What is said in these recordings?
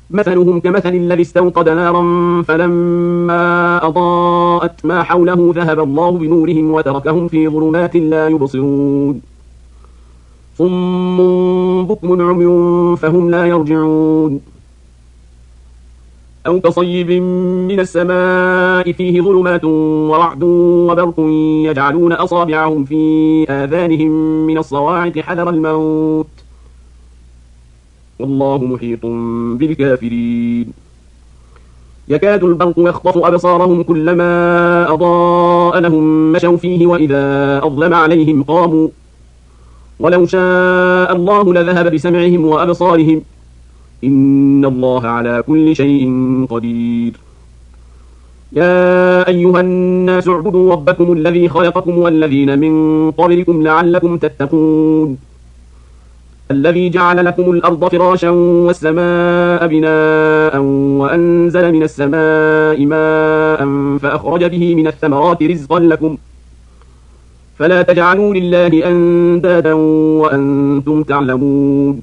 مثلهم كمثل الذي استوقد نارا فلما أضاءت ما حوله ذهب الله بنورهم وتركهم في ظلمات لا يبصرون صم بكم عمي فهم لا يرجعون أو كصيب من السماء فيه ظلمات ورعد وبرق يجعلون أصابعهم في آذانهم من الصواعق حذر الموت والله محيط بالكافرين يكاد البرق يخطف أبصارهم كلما أضاء لهم مشوا فيه وإذا أظلم عليهم قاموا ولو شاء الله لذهب بسمعهم وأبصارهم إن الله على كل شيء قدير يا أيها الناس اعبدوا ربكم الذي خلقكم والذين من قبلكم لعلكم تتقون الذي جعل لكم الأرض فراشا والسماء بناء وأنزل من السماء ماء فأخرج به من الثمرات رزقا لكم فلا تجعلوا لله أندادا وأنتم تعلمون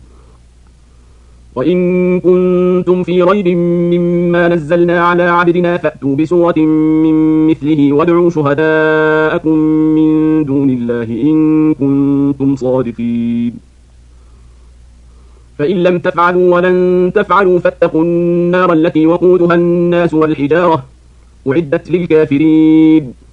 وإن كنتم في ريب مما نزلنا على عبدنا فأتوا بسورة من مثله وادعوا شهداءكم من دون الله إن كنتم صادقين فإن لم تفعلوا ولن تفعلوا فاتقوا النار التي وقودها الناس والحجارة أعدت للكافرين